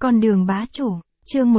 Con đường bá chủ, chương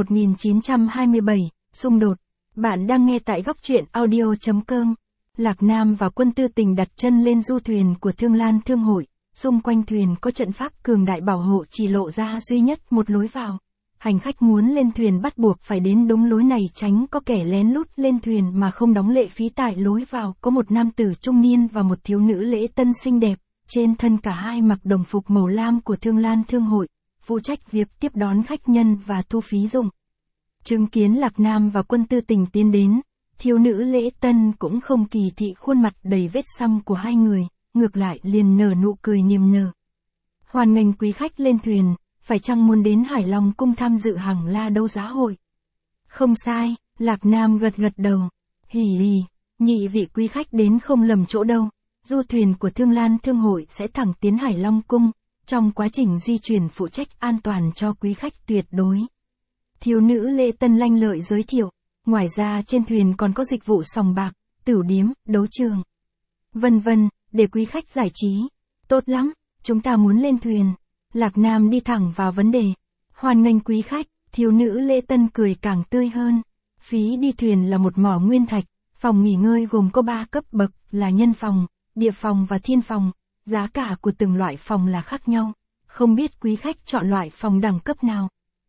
1927, xung đột. Bạn đang nghe tại góc truyện audio.com. Lạc Nam và quân Tư Tình đặt chân lên du thuyền của Thương Lan Thương hội. Xung quanh thuyền có trận pháp cường đại bảo hộ, chỉ lộ ra duy nhất một lối vào. Hành khách muốn lên thuyền bắt buộc phải đến đúng lối này, tránh có kẻ lén lút lên thuyền mà không đóng lệ phí. Tại lối vào có một nam tử trung niên và một thiếu nữ lễ tân xinh đẹp. Trên thân cả hai mặc đồng phục màu lam của Thương Lan Thương hội, phụ trách việc tiếp đón khách nhân và thu phí dụng. Chứng kiến Lạc Nam và quân Tư Tình tiến đến, thiếu nữ lễ tân cũng không kỳ thị khuôn mặt đầy vết xăm của hai người, ngược lại liền nở nụ cười niềm nở. Hoan nghênh quý khách lên thuyền, phải chăng muốn đến Hải Long cung tham dự hàng la đấu giá hội? Không sai, Lạc Nam gật gật đầu. Hỉ hỉ, nhị vị quý khách đến không lầm chỗ đâu. Du thuyền của Thương Lan Thương hội sẽ thẳng tiến Hải Long cung, trong quá trình di chuyển phụ trách an toàn cho quý khách tuyệt đối. Thiếu nữ lễ tân lanh lợi giới thiệu, ngoài ra trên thuyền còn có dịch vụ sòng bạc, tửu điếm, đấu trường, vân vân, để quý khách giải trí. Tốt lắm, chúng ta muốn lên thuyền. Lạc Nam đi thẳng vào vấn đề. Hoan nghênh quý khách, thiếu nữ lễ tân cười càng tươi hơn. Phí đi thuyền là một mỏ nguyên thạch, phòng nghỉ ngơi gồm có 3 cấp bậc là nhân phòng, địa phòng và thiên phòng. Giá cả của từng loại phòng là khác nhau, không biết quý khách chọn loại phòng đẳng cấp nào?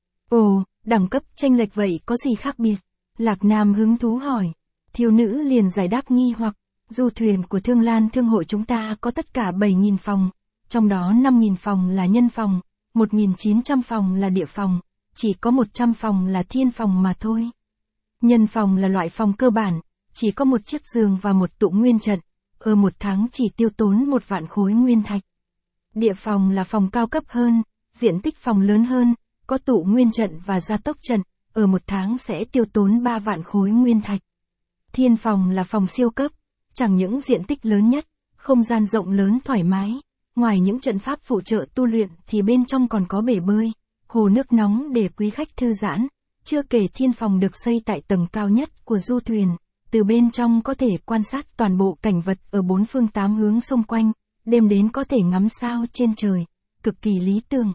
Ồ, đẳng cấp chênh lệch vậy có gì khác biệt? Lạc Nam hứng thú hỏi. Thiếu nữ liền giải đáp nghi hoặc, du thuyền của Thương Lan Thương hội chúng ta có tất cả 7.000 phòng, trong đó 5.000 phòng là nhân phòng, 1.900 phòng là địa phòng, chỉ có 100 phòng là thiên phòng mà thôi. Nhân phòng là loại phòng cơ bản, chỉ có một chiếc giường và một tụ nguyên trận. Ở một tháng chỉ tiêu tốn 1 vạn khối nguyên thạch. Địa phòng là phòng cao cấp hơn, diện tích phòng lớn hơn, có tụ nguyên trận và gia tốc trận, ở một tháng sẽ tiêu tốn 3 vạn khối nguyên thạch. Thiên phòng là phòng siêu cấp, chẳng những diện tích lớn nhất, không gian rộng lớn thoải mái, ngoài những trận pháp phụ trợ tu luyện thì bên trong còn có bể bơi, hồ nước nóng để quý khách thư giãn, chưa kể thiên phòng được xây tại tầng cao nhất của du thuyền. Từ bên trong có thể quan sát toàn bộ cảnh vật ở 4 phương 8 hướng xung quanh, đêm đến có thể ngắm sao trên trời, cực kỳ lý tưởng.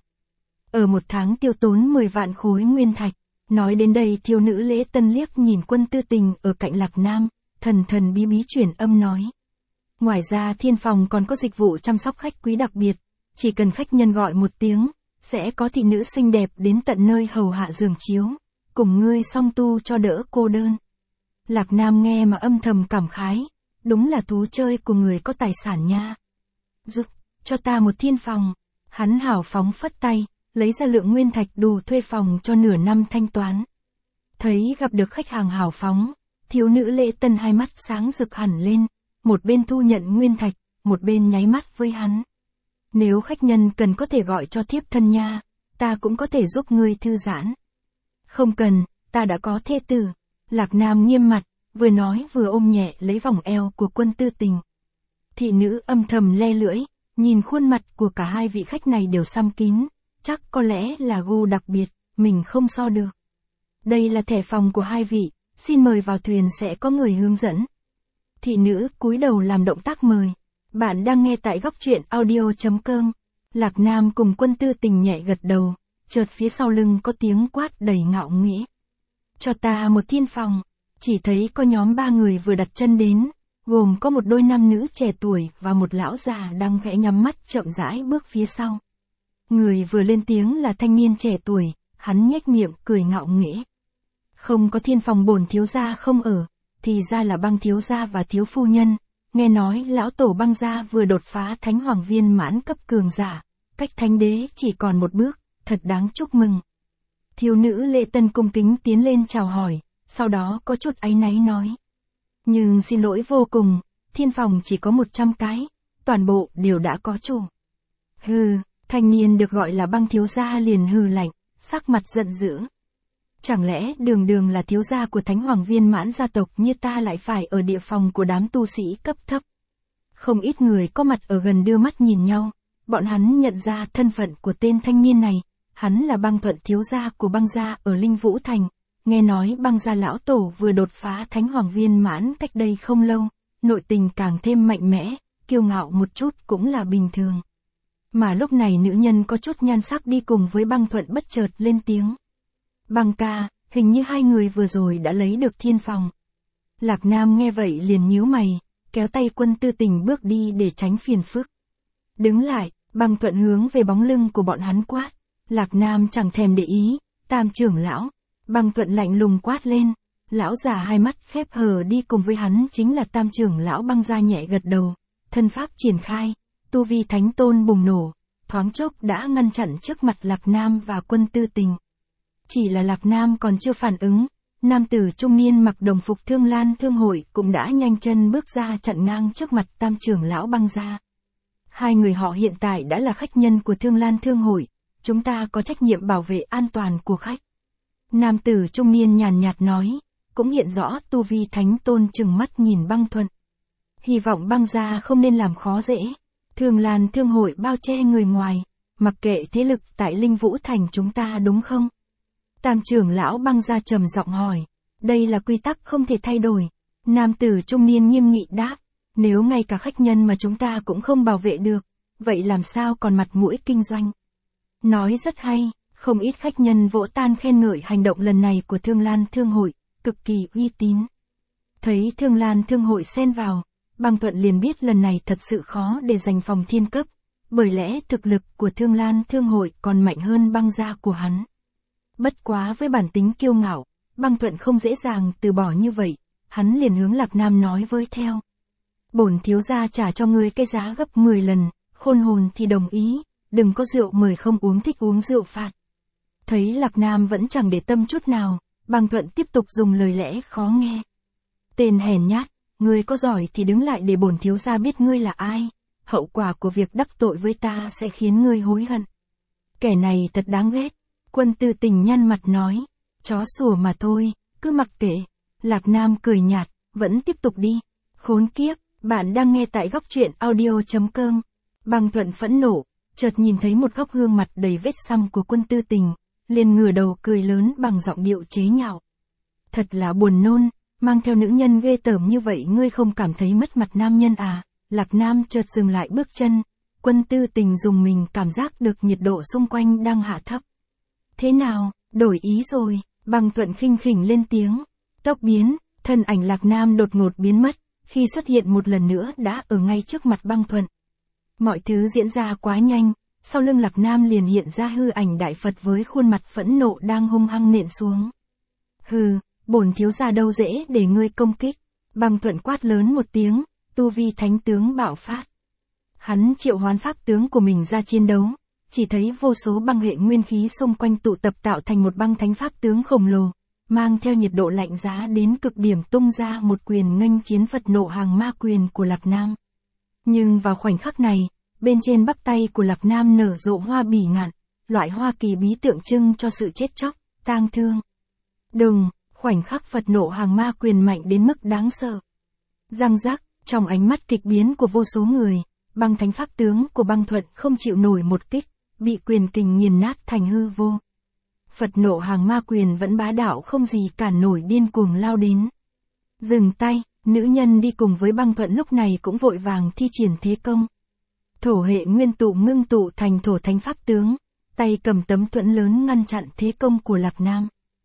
Ở một tháng tiêu tốn 10 vạn khối nguyên thạch. Nói đến đây thiếu nữ lễ tân liếc nhìn quân Tư Tình ở cạnh Lạc Nam, thần thần bí bí chuyển âm nói. Ngoài ra thiên phòng còn có dịch vụ chăm sóc khách quý đặc biệt, chỉ cần khách nhân gọi một tiếng, sẽ có thị nữ xinh đẹp đến tận nơi hầu hạ giường chiếu, cùng ngươi song tu cho đỡ cô đơn. Lạc Nam nghe mà âm thầm cảm khái, đúng là thú chơi của người có tài sản nha. Giúp, cho ta một thiên phòng. Hắn hào phóng phất tay, lấy ra lượng nguyên thạch đủ thuê phòng cho nửa năm thanh toán. Thấy gặp được khách hàng hào phóng, thiếu nữ lễ tân hai mắt sáng rực hẳn lên, một bên thu nhận nguyên thạch, một bên nháy mắt với hắn. Nếu khách nhân cần có thể gọi cho thiếp thân nha, ta cũng có thể giúp ngươi thư giãn. Không cần, ta đã có thê tử. Lạc Nam nghiêm mặt, vừa nói vừa ôm nhẹ lấy vòng eo của quân Tư Tình. Thị nữ âm thầm le lưỡi, nhìn khuôn mặt của cả hai vị khách này đều xăm kín, chắc có lẽ là gu đặc biệt, mình không so được. Đây là thẻ phòng của hai vị, xin mời vào thuyền sẽ có người hướng dẫn. Thị nữ cúi đầu làm động tác mời. Bạn đang nghe tại góc truyện audio.com. Lạc Nam cùng quân Tư Tình nhẹ gật đầu, chợt phía sau lưng có tiếng quát đầy ngạo nghễ. Cho ta một thiên phòng. Chỉ thấy có nhóm 3 người vừa đặt chân đến, gồm có một đôi nam nữ trẻ tuổi và một lão già đang khẽ nhắm mắt chậm rãi bước phía sau. Người vừa lên tiếng là thanh niên trẻ tuổi, hắn nhếch miệng cười ngạo nghễ. Không có thiên phòng bổn thiếu gia không ở, thì ra là Băng thiếu gia và thiếu phu nhân. Nghe nói lão tổ Băng gia vừa đột phá thánh hoàng viên mãn cấp cường giả, cách thánh đế chỉ còn một bước, thật đáng chúc mừng. Thiếu nữ lễ tân cung kính tiến lên chào hỏi, sau đó có chút áy náy nói. Nhưng xin lỗi vô cùng, thiên phòng chỉ có 100 cái, toàn bộ đều đã có chủ. Hừ, thanh niên được gọi là Băng thiếu gia liền hừ lạnh, sắc mặt giận dữ. Chẳng lẽ đường đường là thiếu gia của thánh hoàng viên mãn gia tộc như ta lại phải ở địa phòng của đám tu sĩ cấp thấp? Không ít người có mặt ở gần đưa mắt nhìn nhau, bọn hắn nhận ra thân phận của tên thanh niên này, hắn là Băng Thuận thiếu gia của Băng gia ở Linh Vũ Thành. Nghe nói Băng gia lão tổ vừa đột phá thánh hoàng viên mãn cách đây không lâu, nội tình càng thêm mạnh mẽ, kiêu ngạo một chút cũng là bình thường. Mà lúc này nữ nhân có chút nhan sắc đi cùng với Băng Thuận bất chợt lên tiếng. Băng ca, hình như hai người vừa rồi đã lấy được thiên phòng. Lạc Nam nghe vậy liền nhíu mày, kéo tay Quân Tư Tình bước đi để tránh phiền phức. Đứng lại, Băng Thuận hướng về bóng lưng của bọn hắn quát. Lạc Nam chẳng thèm để ý, Tam trưởng lão. Băng Thuận lạnh lùng quát lên. Lão già hai mắt khép hờ đi cùng với hắn chính là Tam trưởng lão Băng gia nhẹ gật đầu. Thân pháp triển khai, tu vi thánh tôn bùng nổ, thoáng chốc đã ngăn chặn trước mặt Lạc Nam và Quân Tư Tình. Chỉ là Lạc Nam còn chưa phản ứng, nam tử trung niên mặc đồng phục Thương Lan Thương hội cũng đã nhanh chân bước ra chặn ngang trước mặt Tam trưởng lão Băng gia. Hai người họ hiện tại đã là khách nhân của Thương Lan Thương hội, chúng ta có trách nhiệm bảo vệ an toàn của khách. Nam tử trung niên nhàn nhạt nói, cũng hiện rõ tu vi thánh tôn chừng mắt nhìn Băng Thuận. Hy vọng Băng gia không nên làm khó dễ. Thương Lan Thương hội bao che người ngoài, mặc kệ thế lực tại Linh Vũ Thành chúng ta đúng không? Tam trưởng lão Băng gia trầm giọng hỏi. Đây là quy tắc không thể thay đổi. Nam tử trung niên nghiêm nghị đáp. Nếu ngay cả khách nhân mà chúng ta cũng không bảo vệ được, vậy làm sao còn mặt mũi kinh doanh? Nói rất hay, không ít khách nhân vỗ tan khen ngợi hành động lần này của Thương Lan Thương hội, cực kỳ uy tín. Thấy Thương Lan Thương hội xen vào, Băng Thuận liền biết lần này thật sự khó để giành phòng thiên cấp, bởi lẽ thực lực của Thương Lan Thương hội còn mạnh hơn Băng gia của hắn. Bất quá với bản tính kiêu ngạo, Băng Thuận không dễ dàng từ bỏ như vậy, hắn liền hướng Lạc Nam nói với theo. Bổn thiếu gia trả cho ngươi cái giá gấp 10 lần, khôn hồn thì đồng ý, đừng có rượu mời không uống thích uống rượu phạt. Thấy Lạc Nam vẫn chẳng để tâm chút nào, Băng Thuận tiếp tục dùng lời lẽ khó nghe. Tên hèn nhát, ngươi có giỏi thì đứng lại để bổn thiếu gia biết ngươi là ai, hậu quả của việc đắc tội với ta sẽ khiến ngươi hối hận. Kẻ này thật đáng ghét. Quân Tư Tình nhăn mặt nói, chó sủa mà thôi, cứ mặc kệ. Lạc Nam cười nhạt, vẫn tiếp tục đi. Khốn kiếp, bạn đang nghe tại góc truyện audio.com. Băng Thuận phẫn nộ, chợt nhìn thấy một góc gương mặt đầy vết xăm của Quân Tư Tình, liền ngửa đầu cười lớn bằng giọng điệu chế nhạo. Thật là buồn nôn, mang theo nữ nhân ghê tởm như vậy ngươi không cảm thấy mất mặt nam nhân à? Lạc Nam chợt dừng lại bước chân, Quân Tư Tình dùng mình cảm giác được nhiệt độ xung quanh đang hạ thấp. Thế nào, đổi ý rồi? Băng Thuận khinh khỉnh lên tiếng. Tốc biến, thân ảnh Lạc Nam đột ngột biến mất, khi xuất hiện một lần nữa đã ở ngay trước mặt Băng Thuận. Mọi thứ diễn ra quá nhanh, sau lưng Lạc Nam liền hiện ra hư ảnh Đại Phật với khuôn mặt phẫn nộ đang hung hăng nện xuống. Hừ, bổn thiếu gia đâu dễ để ngươi công kích. Băng Thuận quát lớn một tiếng, tu vi thánh tướng bạo phát. Hắn triệu hoán pháp tướng của mình ra chiến đấu, chỉ thấy vô số băng hệ nguyên khí xung quanh tụ tập tạo thành một băng thánh pháp tướng khổng lồ, mang theo nhiệt độ lạnh giá đến cực điểm tung ra một quyền nghênh chiến Phật nộ hàng ma quyền của Lạc Nam. Nhưng vào khoảnh khắc này, bên trên bắp tay của Lạc Nam nở rộ hoa bỉ ngạn, loại hoa kỳ bí tượng trưng cho sự chết chóc, tang thương. Đùng, khoảnh khắc Phật nộ hàng ma quyền mạnh đến mức đáng sợ. Răng rắc, trong ánh mắt kịch biến của vô số người, băng thánh pháp tướng của Băng Thuận không chịu nổi một kích, bị quyền kình nghiền nát thành hư vô. Phật nộ hàng ma quyền vẫn bá đạo không gì cản nổi điên cuồng lao đến. Dừng tay, nữ nhân đi cùng với Băng Thuận lúc này cũng vội vàng thi triển thế công. Thổ hệ nguyên tụ ngưng tụ thành thổ thánh pháp tướng, tay cầm tấm thuẫn lớn ngăn chặn thế công của Lạc Nam.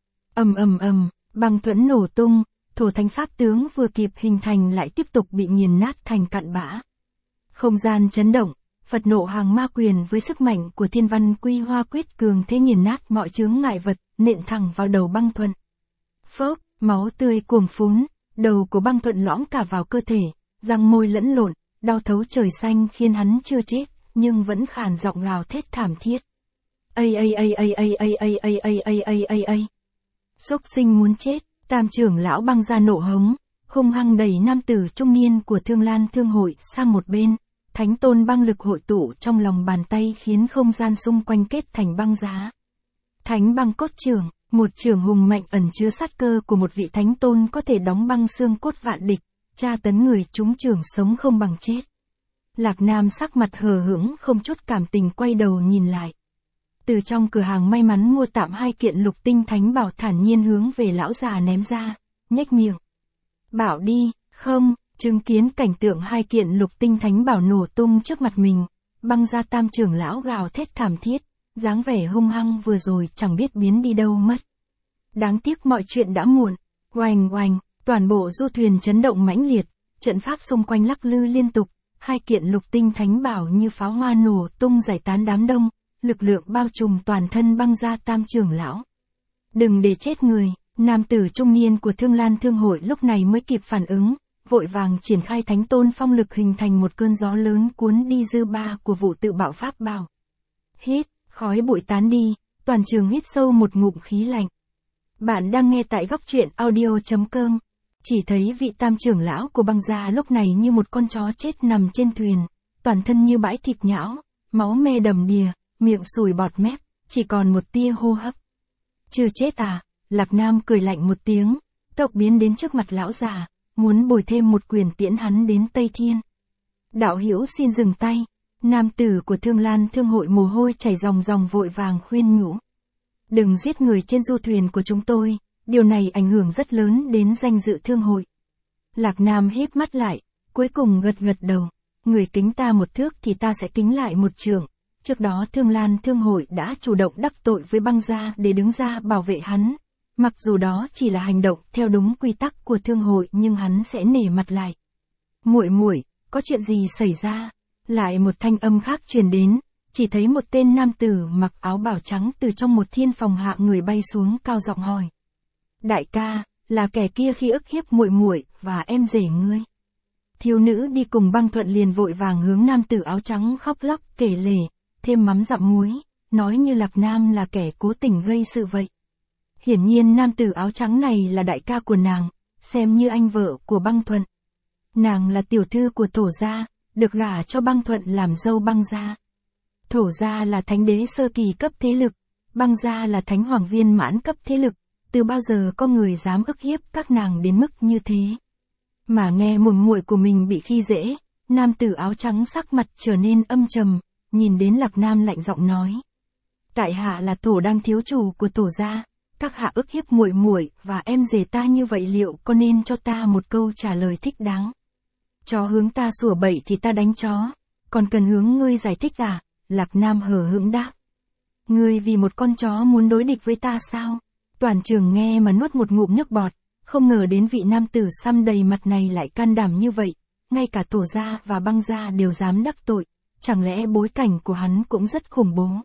Ầm ầm ầm, băng thuẫn nổ tung, thổ thánh pháp tướng vừa kịp hình thành lại tiếp tục bị nghiền nát thành cặn bã. Không gian chấn động, Phật nộ hàng ma quyền với sức mạnh của Thiên Văn Quy Hoa quyết cường thế nghiền nát mọi chướng ngại vật, nện thẳng vào đầu Băng Thuận. Phốc, máu tươi cuồn phún, đầu của Băng Thuận lõm cả vào cơ thể, răng môi lẫn lộn, đau thấu trời xanh khiến hắn chưa chết, nhưng vẫn khàn giọng gào thét thảm thiết. Xúc sinh muốn chết, Tam trưởng lão Băng gia nộ hống, hung hăng đẩy nam tử trung niên của Thương Lan Thương hội sang một bên. Thánh tôn băng lực hội tụ trong lòng bàn tay khiến không gian xung quanh kết thành băng giá. Thánh băng cốt trưởng, một trưởng hùng mạnh ẩn chứa sát cơ của một vị thánh tôn có thể đóng băng xương cốt vạn địch, tra tấn người chúng trưởng sống không bằng chết. Lạc Nam sắc mặt hờ hững không chút cảm tình quay đầu nhìn lại. Từ trong cửa hàng may mắn mua tạm 2 kiện lục tinh thánh bảo thản nhiên hướng về lão già ném ra, nhếch miệng. Bảo đi, không. Chứng kiến cảnh tượng 2 kiện lục tinh thánh bảo nổ tung trước mặt mình, Băng Gia Tam trưởng lão gào thét thảm thiết, dáng vẻ hung hăng vừa rồi chẳng biết biến đi đâu mất. Đáng tiếc mọi chuyện đã muộn. Oành oành, toàn bộ du thuyền chấn động mãnh liệt, trận pháp xung quanh lắc lư liên tục, hai kiện lục tinh thánh bảo như pháo hoa nổ tung giải tán đám đông, lực lượng bao trùm toàn thân Băng Gia Tam trưởng lão. Đừng để chết người, nam tử trung niên của Thương Lan Thương hội lúc này mới kịp phản ứng, vội vàng triển khai thánh tôn phong lực hình thành một cơn gió lớn cuốn đi dư ba của vụ tự bạo pháp bảo. Hít, khói bụi tán đi, toàn trường hít sâu một ngụm khí lạnh. Bạn đang nghe tại góc truyện audio.com. Chỉ thấy vị tam trưởng lão của Băng Gia lúc này như một con chó chết nằm trên thuyền, toàn thân như bãi thịt nhão, máu me đầm đìa, miệng sùi bọt mép, chỉ còn một tia hô hấp. Chưa chết à? Lạc Nam cười lạnh một tiếng, tộc biến đến trước mặt lão già, muốn bồi thêm một quyền tiễn hắn đến Tây Thiên. Đạo hữu xin dừng tay. Nam tử của Thương Lan Thương hội mồ hôi chảy ròng ròng vội vàng khuyên nhủ. Đừng giết người trên du thuyền của chúng tôi, điều này ảnh hưởng rất lớn đến danh dự thương hội. Lạc Nam híp mắt lại, cuối cùng gật gật đầu. Người kính ta một thước thì ta sẽ kính lại một trượng. Trước đó Thương Lan Thương hội đã chủ động đắc tội với Băng Gia để đứng ra bảo vệ hắn. Mặc dù đó chỉ là hành động theo đúng quy tắc của thương hội nhưng hắn sẽ nể mặt lại. Muội muội, có chuyện gì xảy ra? Lại một thanh âm khác truyền đến, chỉ thấy một tên nam tử mặc áo bào trắng từ trong một thiên phòng hạ người bay xuống cao giọng hỏi. Đại ca, là kẻ kia khi ức hiếp muội muội và em rể ngươi. Thiếu nữ đi cùng Băng Thuận liền vội vàng hướng nam tử áo trắng khóc lóc kể lể, thêm mắm dặm muối, nói như Lạc Nam là kẻ cố tình gây sự vậy. Hiển nhiên nam tử áo trắng này là đại ca của nàng, xem như anh vợ của Băng Thuận. Nàng là tiểu thư của Thổ gia, được gả cho Băng Thuận làm dâu Băng Gia. Thổ gia là thánh đế sơ kỳ cấp thế lực, Băng Gia là thánh hoàng viên mãn cấp thế lực, từ bao giờ có người dám ức hiếp các nàng đến mức như thế. Mà nghe muội muội của mình bị khi dễ, nam tử áo trắng sắc mặt trở nên âm trầm, nhìn đến Lạc Nam lạnh giọng nói. Tại hạ là Thổ đang thiếu chủ của Thổ gia, các hạ ức hiếp muội muội và em rể ta như vậy liệu có nên cho ta một câu trả lời thích đáng? Chó hướng ta sủa bậy thì ta đánh chó, còn cần hướng ngươi giải thích à? Lạc Nam hờ hững đáp. Ngươi vì một con chó muốn đối địch với ta sao? Toàn trường nghe mà nuốt một ngụm nước bọt, không ngờ đến vị nam tử xăm đầy mặt này lại can đảm như vậy, ngay cả Thổ gia và Băng Gia đều dám đắc tội, chẳng lẽ bối cảnh của hắn cũng rất khủng bố?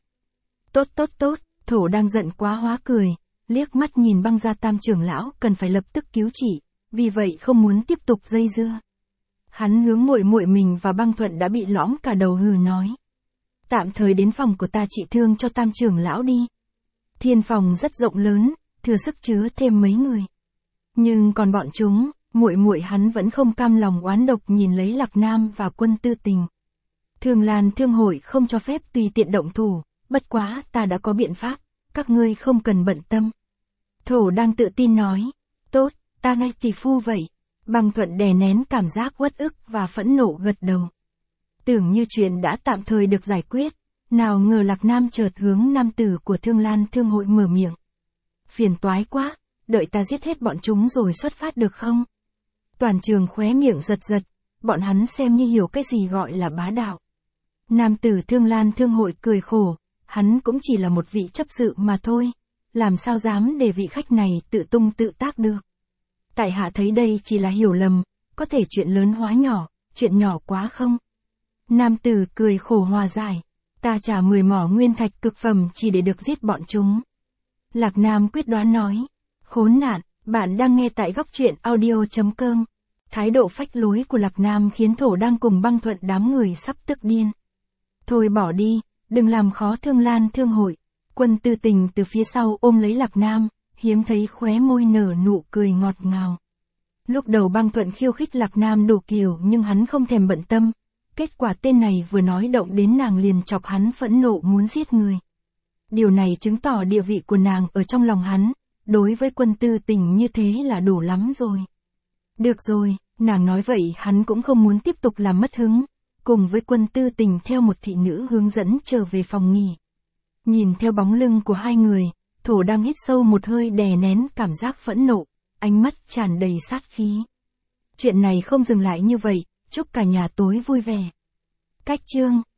Tốt, Thổ đang giận quá hóa cười, liếc mắt nhìn Băng Gia Tam trưởng lão cần phải lập tức cứu chỉ, vì vậy không muốn tiếp tục dây dưa. Hắn hướng muội muội mình và Băng Thuận đã bị lõm cả đầu hừ nói. Tạm thời đến phòng của ta trị thương cho Tam trưởng lão đi. Thiên phòng rất rộng lớn, thừa sức chứa thêm mấy người. Nhưng còn bọn chúng, muội muội hắn vẫn không cam lòng oán độc nhìn lấy Lạc Nam và Quân Tư Tình. Thương Lan Thương hội không cho phép tùy tiện động thủ, bất quá ta đã có biện pháp, các ngươi không cần bận tâm. Thổ đang tự tin nói. Tốt, ta ngay tỷ phu vậy. Băng Thuận đè nén cảm giác uất ức và phẫn nộ gật đầu. Tưởng như chuyện đã tạm thời được giải quyết, nào ngờ Lạc Nam chợt hướng nam tử của Thương Lan Thương hội mở miệng. Phiền toái quá, đợi ta giết hết bọn chúng rồi xuất phát được không? Toàn trường khóe miệng giật giật, bọn hắn xem như hiểu cái gì gọi là bá đạo. Nam tử Thương Lan Thương hội cười khổ, hắn cũng chỉ là một vị chấp sự mà thôi, làm sao dám để vị khách này tự tung tự tác được. Tại hạ thấy đây chỉ là hiểu lầm, có thể chuyện lớn hóa nhỏ, chuyện nhỏ quá không? Nam tử cười khổ hòa giải, ta trả 10 mỏ nguyên thạch cực phẩm chỉ để được giết bọn chúng. Lạc Nam quyết đoán nói, khốn nạn, bạn đang nghe tại góc truyện audio.com. Thái độ phách lối của Lạc Nam khiến Thổ đang cùng Băng Thuận đám người sắp tức điên. Thôi bỏ đi, đừng làm khó Thương Lan Thương hội. Quân Tư Tình từ phía sau ôm lấy Lạc Nam, hiếm thấy khóe môi nở nụ cười ngọt ngào. Lúc đầu Băng Thuận khiêu khích Lạc Nam đủ kiểu nhưng hắn không thèm bận tâm. Kết quả tên này vừa nói động đến nàng liền chọc hắn phẫn nộ muốn giết người. Điều này chứng tỏ địa vị của nàng ở trong lòng hắn, đối với Quân Tư Tình như thế là đủ lắm rồi. Được rồi, nàng nói vậy hắn cũng không muốn tiếp tục làm mất hứng, cùng với Quân Tư Tình theo một thị nữ hướng dẫn trở về phòng nghỉ. Nhìn theo bóng lưng của hai người, Thổ đang hít sâu một hơi đè nén cảm giác phẫn nộ, ánh mắt tràn đầy sát khí. Chuyện này không dừng lại như vậy, chúc cả nhà tối vui vẻ. Cách chương